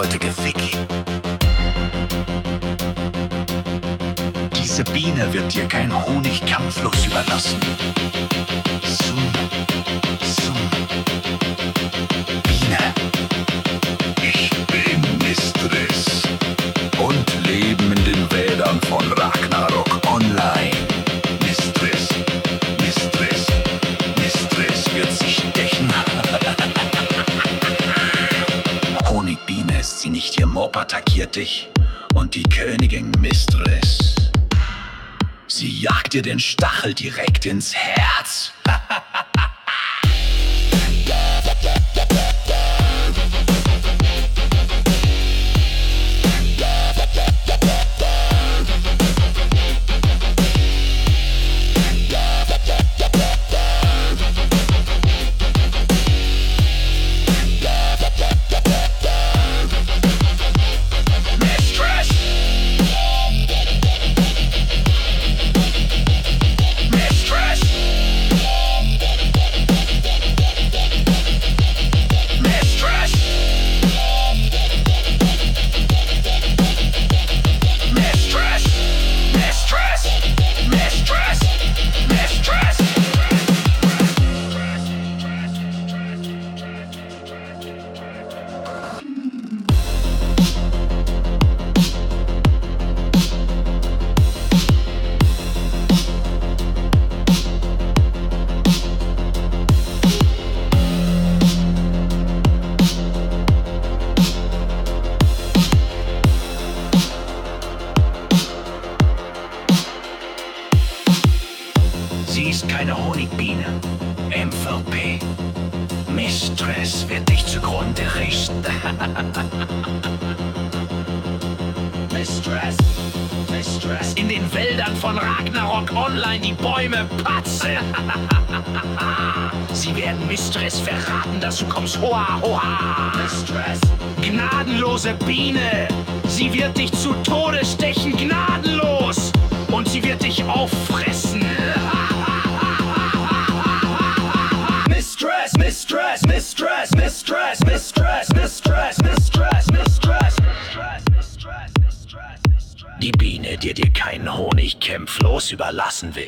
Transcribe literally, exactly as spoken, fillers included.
bärtige Ficky. Diese Biene wird dir kein Honig kampflos überlassen. Sum, sum. Biene, ich bin Mistress und leben in den Wäldern von Ragnarok online. Mistress, Mistress, Mistress wird sich dächen. Honigbiene ist sie nicht, ihr Mob attackiert dich. Und die Königin Mistress, sie jagt dir den Stachel direkt ins Herz. Sie ist keine Honigbiene. M V P. Mistress wird dich zugrunde richten. Mistress, Mistress. In den Wäldern von Ragnarok online die Bäume patzen. Sie werden Mistress verraten, dass du kommst. Hoa, hoa. Mistress. Gnadenlose Biene. Sie wird dich zu Tode stechen, gnadenlos. Und sie wird dich auffressen. Mistress, Mistress, Mistress, Mistress, Mistress, Mistress, Mistress, Mistress, Mistress, Mistress, Mistress. Die Biene, die dir keinen Honig kämpflos überlassen will.